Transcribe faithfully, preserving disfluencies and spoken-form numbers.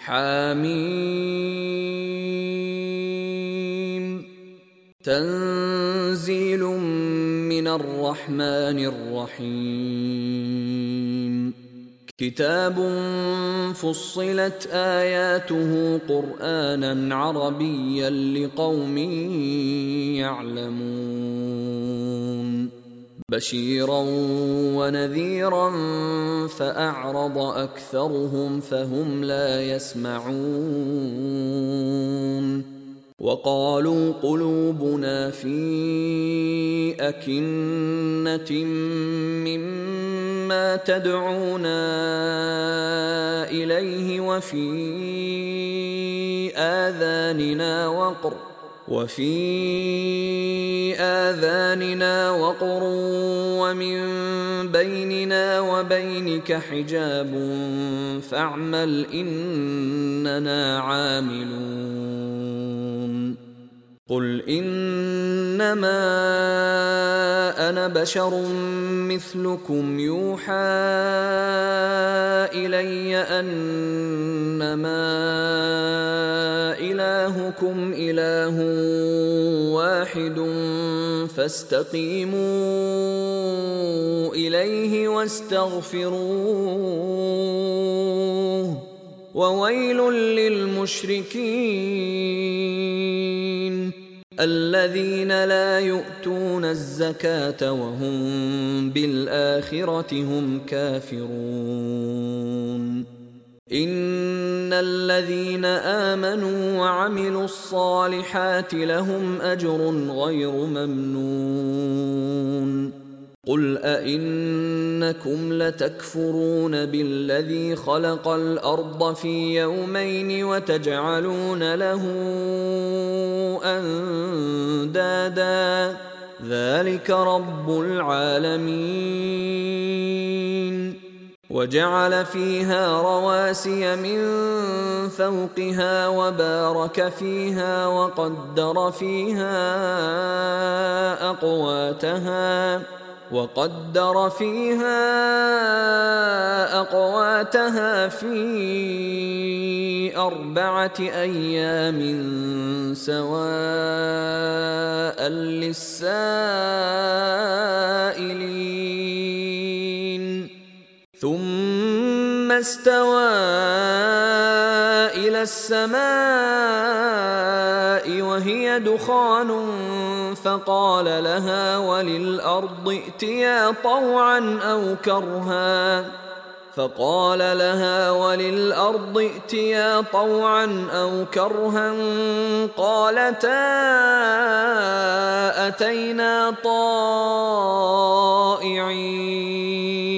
حم تنزيل من الرحمن الرحيم كتاب فصلت آياته قرآنا عربيا لقوم يعلمون بشيرا ونذيرا فأعرض أكثرهم فهم لا يسمعون وقالوا قلوبنا في أكنة مما تدعونا إليه وفي آذاننا وقر وفي آذاننا وقر ومن بيننا وبينك حجاب فاعمل إننا عاملون قل إنما أنا بشر مثلكم يوحى إلي أنما إلهكم إله واحد فاستقيموا إليه واستغفروه وويل للمشركين الذين لا يؤتون الزكاة وهم بالآخرة هم كافرون إن الذين آمنوا وعملوا الصالحات لهم أجر غير ممنون قل أئنكم لتكفرون بالذي خلق الأرض في يومين وتجعلون له أندادا ذلك رب العالمين وجعل فيها رواسي من فوقها وبارك فيها وقدر فيها أقواتها وقدر فيها أقواتها في أربعة أيام سواء للسائلين ثم استوى إلى السماء وهي دخان فقال لها وللأرض ائتيا طوعا أو كرها فقال لها وللأرض ائتيا طوعا أو كرها قالتا أتينا طائعين